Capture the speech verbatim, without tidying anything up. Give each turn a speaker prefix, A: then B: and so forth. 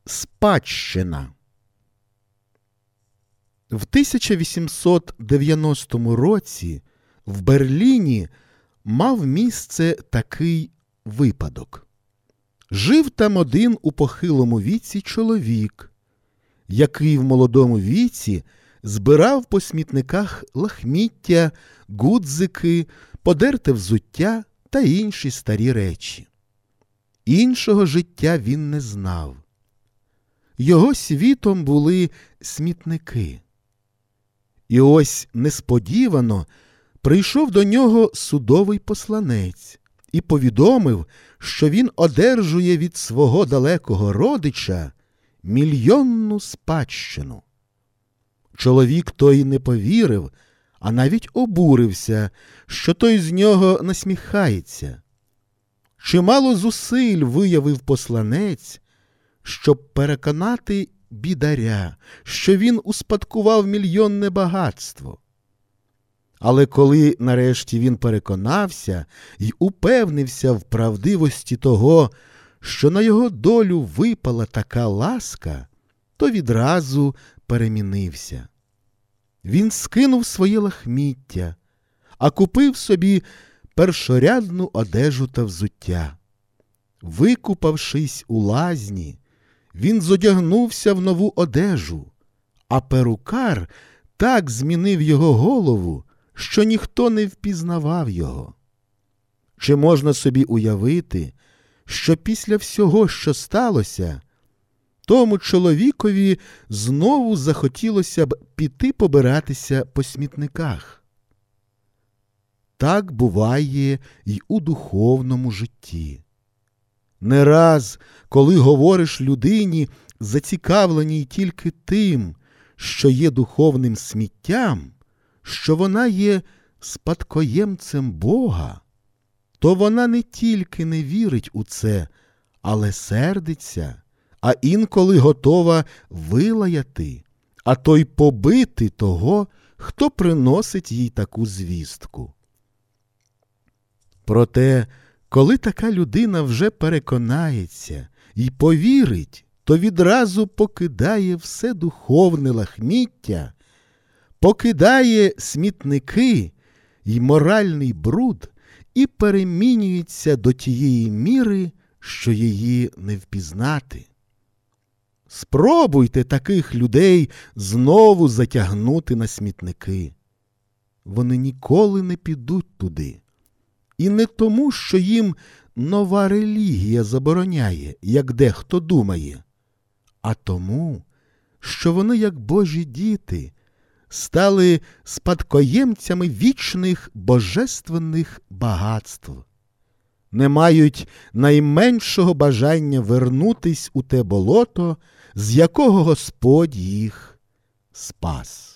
A: Спадщина. В тисяча вісімсот дев'яностому році в Берліні мав місце такий випадок. Жив там один у похилому віці чоловік, який в молодому віці збирав по смітниках лахміття, ґудзики, подерте взуття та інші старі речі. Іншого життя він не знав. Його світом були смітники. І ось несподівано прийшов до нього судовий посланець і повідомив, що він одержує від свого далекого родича мільйонну спадщину. Чоловік той не повірив, а навіть обурився, що той з нього насміхається. Чимало зусиль виявив посланець, щоб переконати бідаря, що він успадкував мільйонне багатство. Але коли нарешті він переконався й упевнився в правдивості того, що на його долю випала така ласка, то відразу перемінився. Він скинув своє лахміття, а купив собі першорядну одежу та взуття. Викупавшись у лазні, він зодягнувся в нову одежу, а перукар так змінив його голову, що ніхто не впізнавав його. Чи можна собі уявити, що після всього, що сталося, тому чоловікові знову захотілося б піти побиратися по смітниках? Так буває й у духовному житті. Не раз, коли говориш людині, зацікавленій тільки тим, що є духовним сміттям, що вона є спадкоємцем Бога, то вона не тільки не вірить у це, але сердиться, а інколи готова вилаяти, а то й побити того, хто приносить їй таку звістку. Проте, коли така людина вже переконається і повірить, то відразу покидає все духовне лахміття, покидає смітники й моральний бруд і перемінюється до тієї міри, що її не впізнати. Спробуйте таких людей знову затягнути на смітники. Вони ніколи не підуть туди. І не тому, що їм нова релігія забороняє, як дехто думає, а тому, що вони, як Божі діти, стали спадкоємцями вічних божественних багатств, не мають найменшого бажання вернутись у те болото, з якого Господь їх спас.